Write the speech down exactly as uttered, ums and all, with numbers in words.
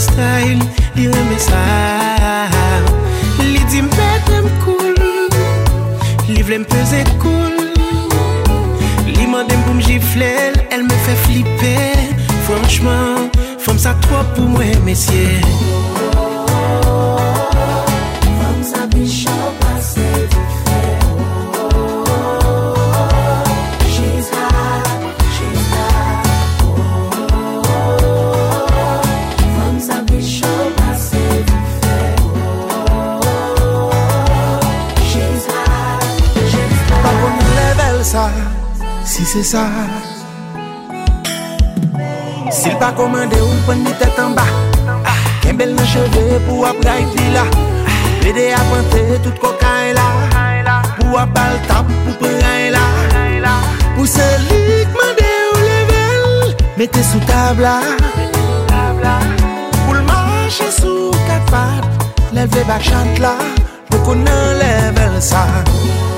style, li reme ça. Li di m'pète m'cool, li vle m'peser cool. Li mande pour m'gifler, elle me fait flipper. Franchement, femme ça trop pour moi, messieurs. Femme ça bichot passe du fer. She's hot, she's hot. Femme ça bichot passe du fer. She's hot, she's hot. Pas bon level ça, si c'est ça. S'il pas commandé ou prend ni tête en bas. Qu'un bel dans cheveux pour après là. Aider à planter toute cocaïne là. Pour à bal tap pour prendre là. Pour celui qui mande au level, mettez sous table là. Pour le marcher sous quatre pattes, lève back chante là. Pour qu'on enlève ça.